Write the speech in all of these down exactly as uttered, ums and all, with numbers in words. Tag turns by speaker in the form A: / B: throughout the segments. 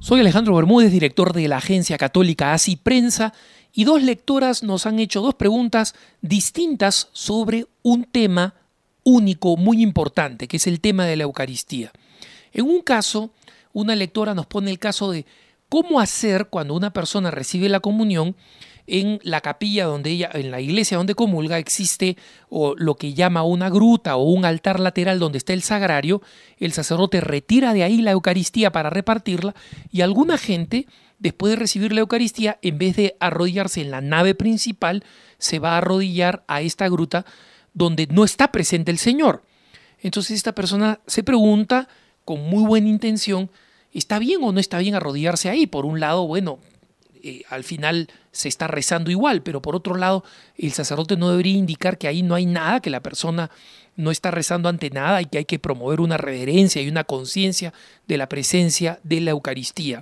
A: Soy Alejandro Bermúdez, director de la agencia católica Así Prensa, y dos lectoras nos han hecho dos preguntas distintas sobre un tema único, muy importante, que es el tema de la Eucaristía. En un caso, una lectora nos pone el caso de cómo hacer cuando una persona recibe la comunión. En la capilla donde ella, en la iglesia donde comulga, existe o lo que llama una gruta o un altar lateral donde está el sagrario. El sacerdote retira de ahí la Eucaristía para repartirla y alguna gente, después de recibir la Eucaristía, en vez de arrodillarse en la nave principal, se va a arrodillar a esta gruta donde no está presente el Señor. Entonces esta persona se pregunta con muy buena intención, ¿está bien o no está bien arrodillarse ahí? Por un lado, bueno, Eh, al final se está rezando igual, pero por otro lado el sacerdote no debería indicar que ahí no hay nada, que la persona no está rezando ante nada y que hay que promover una reverencia y una conciencia de la presencia de la Eucaristía.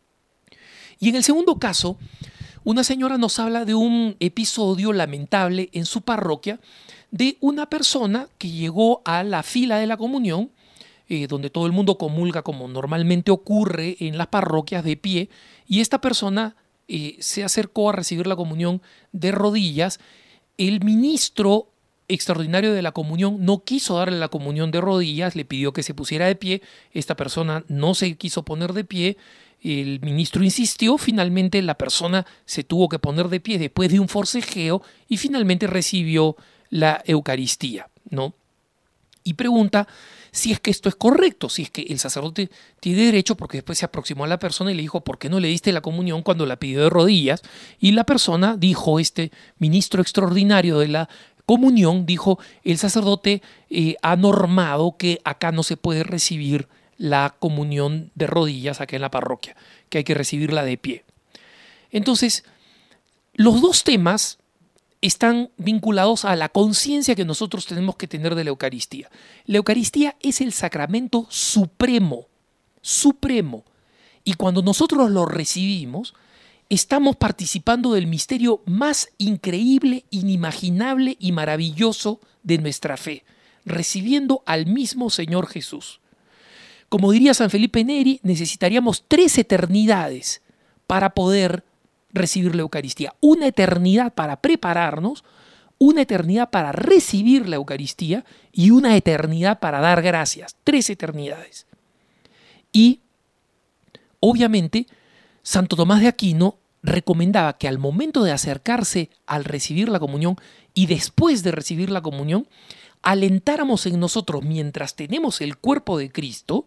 A: Y en el segundo caso, una señora nos habla de un episodio lamentable en su parroquia de una persona que llegó a la fila de la comunión, Eh, donde todo el mundo comulga como normalmente ocurre en las parroquias de pie, y esta persona eh, se acercó a recibir la comunión de rodillas. El ministro extraordinario de la comunión no quiso darle la comunión de rodillas, le pidió que se pusiera de pie. Esta persona no se quiso poner de pie, el ministro insistió, finalmente la persona se tuvo que poner de pie después de un forcejeo y finalmente recibió la Eucaristía, ¿no? Y pregunta si es que esto es correcto, si es que el sacerdote tiene derecho, porque después se aproximó a la persona y le dijo, ¿por qué no le diste la comunión cuando la pidió de rodillas? Y la persona dijo, este ministro extraordinario de la comunión, dijo, el sacerdote eh, ha normado que acá no se puede recibir la comunión de rodillas acá en la parroquia, que hay que recibirla de pie. Entonces, los dos temas están vinculados a la conciencia que nosotros tenemos que tener de la Eucaristía. La Eucaristía es el sacramento supremo, supremo. Y cuando nosotros lo recibimos, estamos participando del misterio más increíble, inimaginable y maravilloso de nuestra fe, recibiendo al mismo Señor Jesús. Como diría San Felipe Neri, necesitaríamos tres eternidades para poder recibir la Eucaristía. Una eternidad para prepararnos, una eternidad para recibir la Eucaristía y una eternidad para dar gracias. Tres eternidades. Y, obviamente, Santo Tomás de Aquino recomendaba que al momento de acercarse al recibir la comunión y después de recibir la comunión, alentáramos en nosotros, mientras tenemos el cuerpo de Cristo,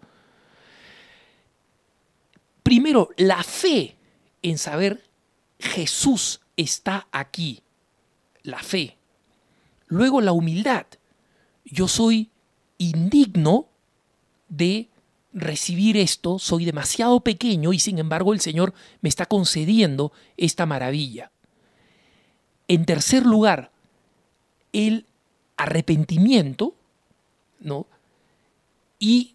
A: primero la fe en saber Jesús está aquí, la fe. Luego la humildad. Yo soy indigno de recibir esto, soy demasiado pequeño y sin embargo el Señor me está concediendo esta maravilla. En tercer lugar, el arrepentimiento, ¿no? Y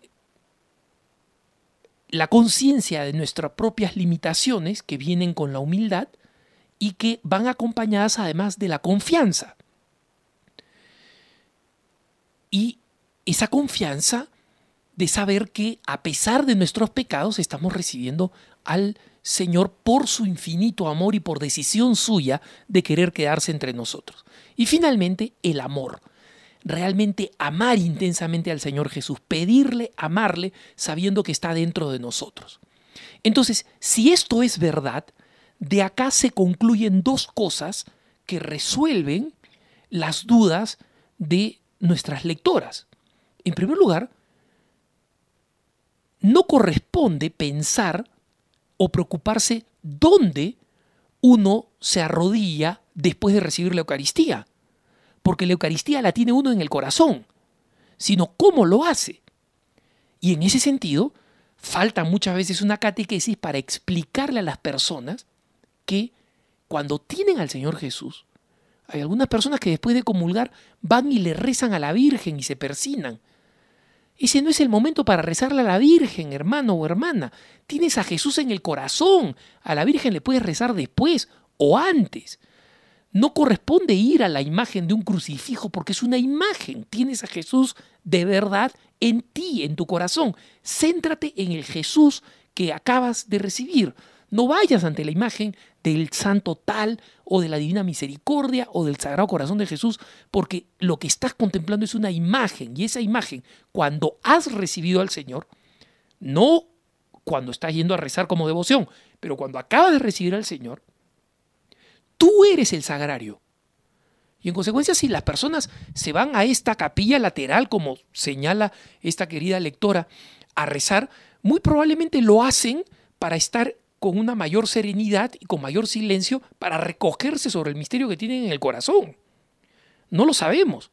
A: la conciencia de nuestras propias limitaciones que vienen con la humildad y que van acompañadas además de la confianza. Y esa confianza de saber que a pesar de nuestros pecados estamos recibiendo al Señor por su infinito amor y por decisión suya de querer quedarse entre nosotros. Y finalmente el amor. Realmente amar intensamente al Señor Jesús, pedirle, amarle, sabiendo que está dentro de nosotros. Entonces, si esto es verdad, de acá se concluyen dos cosas que resuelven las dudas de nuestras lectoras. En primer lugar, no corresponde pensar o preocuparse dónde uno se arrodilla después de recibir la Eucaristía. Porque la Eucaristía la tiene uno en el corazón, sino cómo lo hace. Y en ese sentido, falta muchas veces una catequesis para explicarle a las personas que cuando tienen al Señor Jesús, hay algunas personas que después de comulgar van y le rezan a la Virgen y se persignan. Ese no es el momento para rezarle a la Virgen, hermano o hermana. Tienes a Jesús en el corazón. A la Virgen le puedes rezar después o antes. No corresponde ir a la imagen de un crucifijo porque es una imagen. Tienes a Jesús de verdad en ti, en tu corazón. Céntrate en el Jesús que acabas de recibir. No vayas ante la imagen del santo tal o de la divina misericordia o del Sagrado Corazón de Jesús, porque lo que estás contemplando es una imagen, y esa imagen, cuando has recibido al Señor, no cuando estás yendo a rezar como devoción, pero cuando acabas de recibir al Señor, tú eres el sagrario. Y en consecuencia, si las personas se van a esta capilla lateral, como señala esta querida lectora, a rezar, muy probablemente lo hacen para estar con una mayor serenidad y con mayor silencio, para recogerse sobre el misterio que tienen en el corazón. No lo sabemos.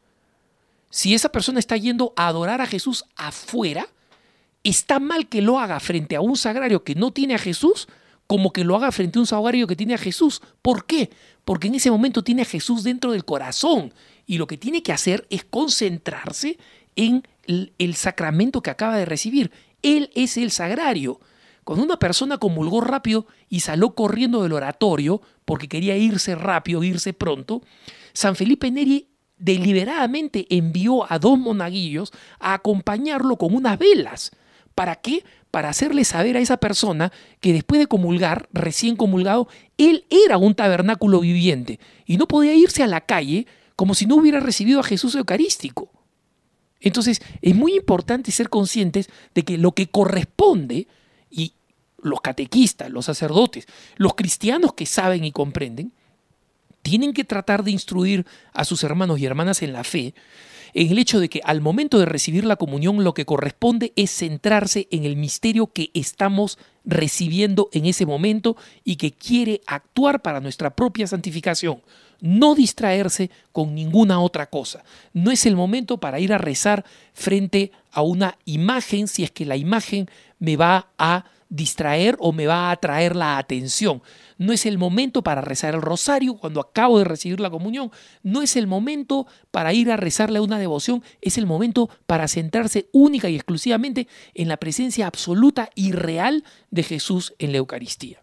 A: Si esa persona está yendo a adorar a Jesús afuera, está mal que lo haga frente a un sagrario que no tiene a Jesús, como que lo haga frente a un sagrario que tiene a Jesús. ¿Por qué? Porque en ese momento tiene a Jesús dentro del corazón, y lo que tiene que hacer es concentrarse en el, el sacramento que acaba de recibir. Él es el sagrario. Cuando una persona comulgó rápido y salió corriendo del oratorio porque quería irse rápido, irse pronto, San Felipe Neri deliberadamente envió a dos monaguillos a acompañarlo con unas velas. ¿Para qué? Para hacerle saber a esa persona que después de comulgar, recién comulgado, él era un tabernáculo viviente y no podía irse a la calle como si no hubiera recibido a Jesús eucarístico. Entonces, es muy importante ser conscientes de que lo que corresponde, y los catequistas, los sacerdotes, los cristianos que saben y comprenden, tienen que tratar de instruir a sus hermanos y hermanas en la fe, en el hecho de que al momento de recibir la comunión lo que corresponde es centrarse en el misterio que estamos recibiendo en ese momento y que quiere actuar para nuestra propia santificación. No distraerse con ninguna otra cosa. No es el momento para ir a rezar frente a una imagen si es que la imagen me va a distraer o me va a atraer la atención. No es el momento para rezar el rosario cuando acabo de recibir la comunión. No es el momento para ir a rezarle a una devoción. Es el momento para centrarse única y exclusivamente en la presencia absoluta y real de Jesús en la Eucaristía.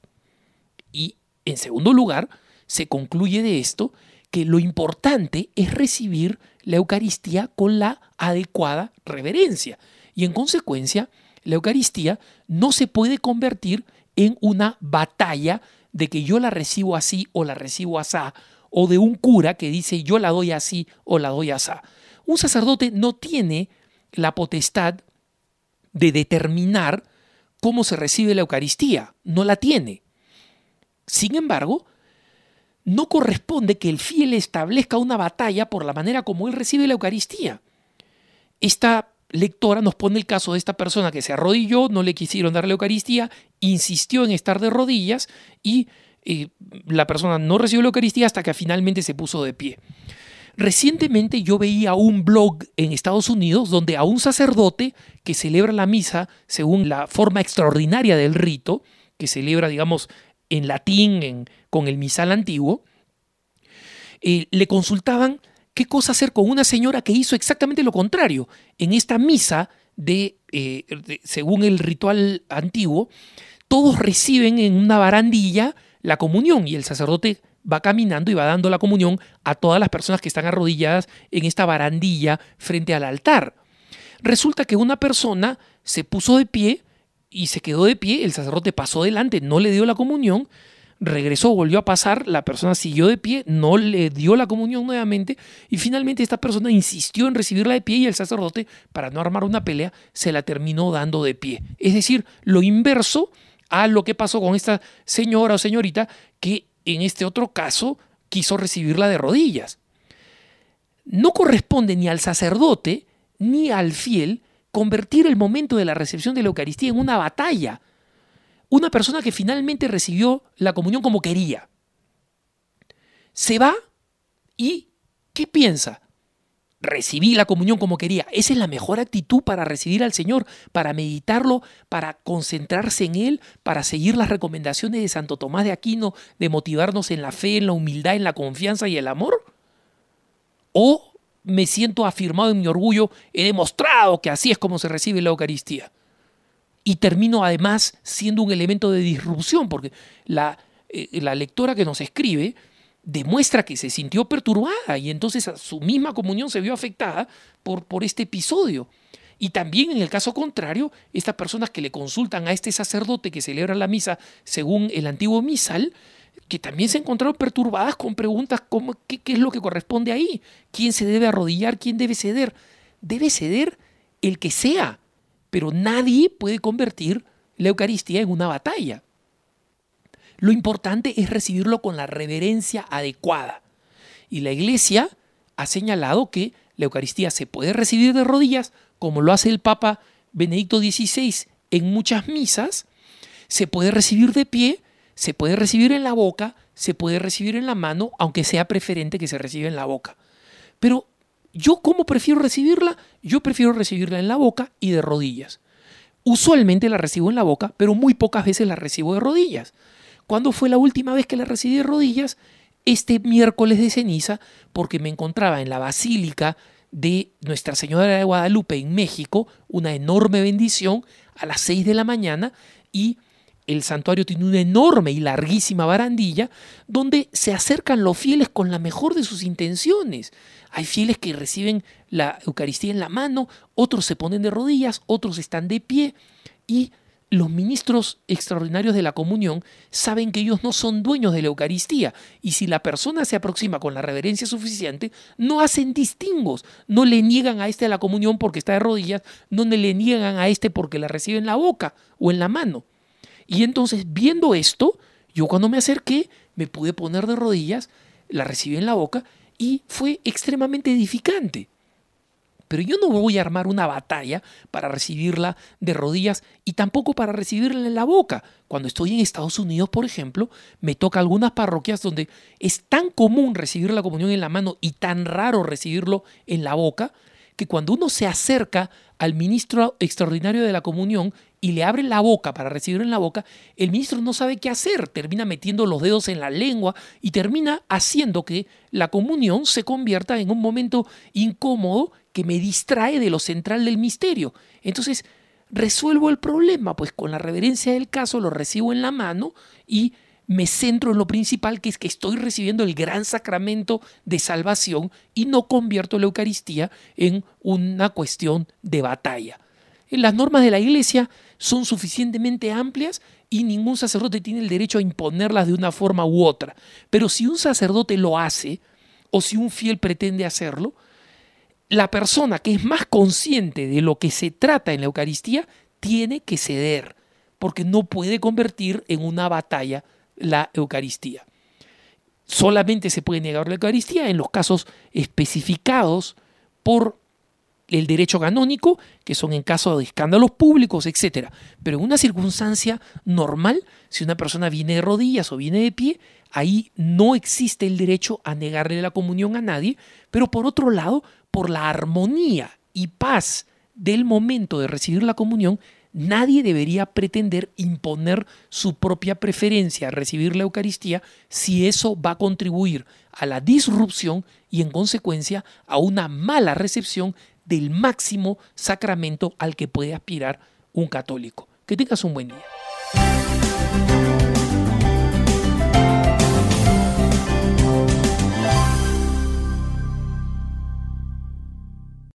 A: Y en segundo lugar, se concluye de esto que lo importante es recibir la Eucaristía con la adecuada reverencia. Y en consecuencia, la Eucaristía no se puede convertir en una batalla de que yo la recibo así o la recibo asá, o de un cura que dice yo la doy así o la doy asá. Un sacerdote no tiene la potestad de determinar cómo se recibe la Eucaristía, no la tiene. Sin embargo, no corresponde que el fiel establezca una batalla por la manera como él recibe la Eucaristía. Esta lectora nos pone el caso de esta persona que se arrodilló, no le quisieron dar la Eucaristía, insistió en estar de rodillas y eh, la persona no recibió la Eucaristía hasta que finalmente se puso de pie. Recientemente yo veía un blog en Estados Unidos donde a un sacerdote que celebra la misa según la forma extraordinaria del rito, que celebra, digamos, en latín, en, con el misal antiguo, eh, le consultaban qué cosa hacer con una señora que hizo exactamente lo contrario. En esta misa, de, eh, de, según el ritual antiguo, todos reciben en una barandilla la comunión y el sacerdote va caminando y va dando la comunión a todas las personas que están arrodilladas en esta barandilla frente al altar. Resulta que una persona se puso de pie y se quedó de pie, el sacerdote pasó delante, no le dio la comunión, regresó, volvió a pasar, la persona siguió de pie, no le dio la comunión nuevamente y finalmente esta persona insistió en recibirla de pie y el sacerdote, para no armar una pelea, se la terminó dando de pie. Es decir, lo inverso a lo que pasó con esta señora o señorita que en este otro caso quiso recibirla de rodillas. No corresponde ni al sacerdote ni al fiel convertir el momento de la recepción de la Eucaristía en una batalla. Una persona que finalmente recibió la comunión como quería, se va y ¿qué piensa? Recibí la comunión como quería. Esa es la mejor actitud para recibir al Señor, para meditarlo, para concentrarse en Él, para seguir las recomendaciones de Santo Tomás de Aquino, de motivarnos en la fe, en la humildad, en la confianza y el amor. ¿O me siento afirmado en mi orgullo, he demostrado que así es como se recibe la Eucaristía? Y termino además siendo un elemento de disrupción, porque la, eh, la lectora que nos escribe demuestra que se sintió perturbada y entonces su misma comunión se vio afectada por, por este episodio. Y también en el caso contrario, estas personas que le consultan a este sacerdote que celebra la misa según el antiguo misal, que también se encontraron perturbadas con preguntas como ¿qué, qué es lo que corresponde ahí? ¿Quién se debe arrodillar? ¿Quién debe ceder? Debe ceder el que sea, pero nadie puede convertir la Eucaristía en una batalla. Lo importante es recibirlo con la reverencia adecuada. Y la Iglesia ha señalado que la Eucaristía se puede recibir de rodillas, como lo hace el Papa Benedicto dieciséis en muchas misas, se puede recibir de pie, se puede recibir en la boca, se puede recibir en la mano, aunque sea preferente que se reciba en la boca. Pero ¿yo cómo prefiero recibirla? Yo prefiero recibirla en la boca y de rodillas. Usualmente la recibo en la boca, pero muy pocas veces la recibo de rodillas. ¿Cuándo fue la última vez que la recibí de rodillas? Este miércoles de ceniza, porque me encontraba en la Basílica de Nuestra Señora de Guadalupe en México, una enorme bendición, a las seis de la mañana, y el santuario tiene una enorme y larguísima barandilla donde se acercan los fieles con la mejor de sus intenciones. Hay fieles que reciben la Eucaristía en la mano, otros se ponen de rodillas, otros están de pie, y los ministros extraordinarios de la comunión saben que ellos no son dueños de la Eucaristía, y si la persona se aproxima con la reverencia suficiente, no hacen distingos, no le niegan a este la comunión porque está de rodillas, no le niegan a este porque la recibe en la boca o en la mano. Y entonces, viendo esto, yo cuando me acerqué, me pude poner de rodillas, la recibí en la boca y fue extremadamente edificante. Pero yo no voy a armar una batalla para recibirla de rodillas y tampoco para recibirla en la boca. Cuando estoy en Estados Unidos, por ejemplo, me toca algunas parroquias donde es tan común recibir la comunión en la mano y tan raro recibirlo en la boca, que cuando uno se acerca al ministro extraordinario de la comunión y le abre la boca para recibirlo en la boca, el ministro no sabe qué hacer, termina metiendo los dedos en la lengua y termina haciendo que la comunión se convierta en un momento incómodo que me distrae de lo central del misterio. Entonces, resuelvo el problema, pues con la reverencia del caso lo recibo en la mano y me centro en lo principal, que es que estoy recibiendo el gran sacramento de salvación y no convierto la Eucaristía en una cuestión de batalla. Las normas de la Iglesia son suficientemente amplias y ningún sacerdote tiene el derecho a imponerlas de una forma u otra. Pero si un sacerdote lo hace, o si un fiel pretende hacerlo, la persona que es más consciente de lo que se trata en la Eucaristía tiene que ceder, porque no puede convertir en una batalla la Eucaristía. Solamente se puede negar la Eucaristía en los casos especificados por el derecho canónico, que son en caso de escándalos públicos, etcétera. Pero en una circunstancia normal, si una persona viene de rodillas o viene de pie, ahí no existe el derecho a negarle la comunión a nadie, pero por otro lado, por la armonía y paz del momento de recibir la comunión, nadie debería pretender imponer su propia preferencia a recibir la Eucaristía si eso va a contribuir a la disrupción y en consecuencia a una mala recepción del máximo sacramento al que puede aspirar un católico. Que tengas un buen día.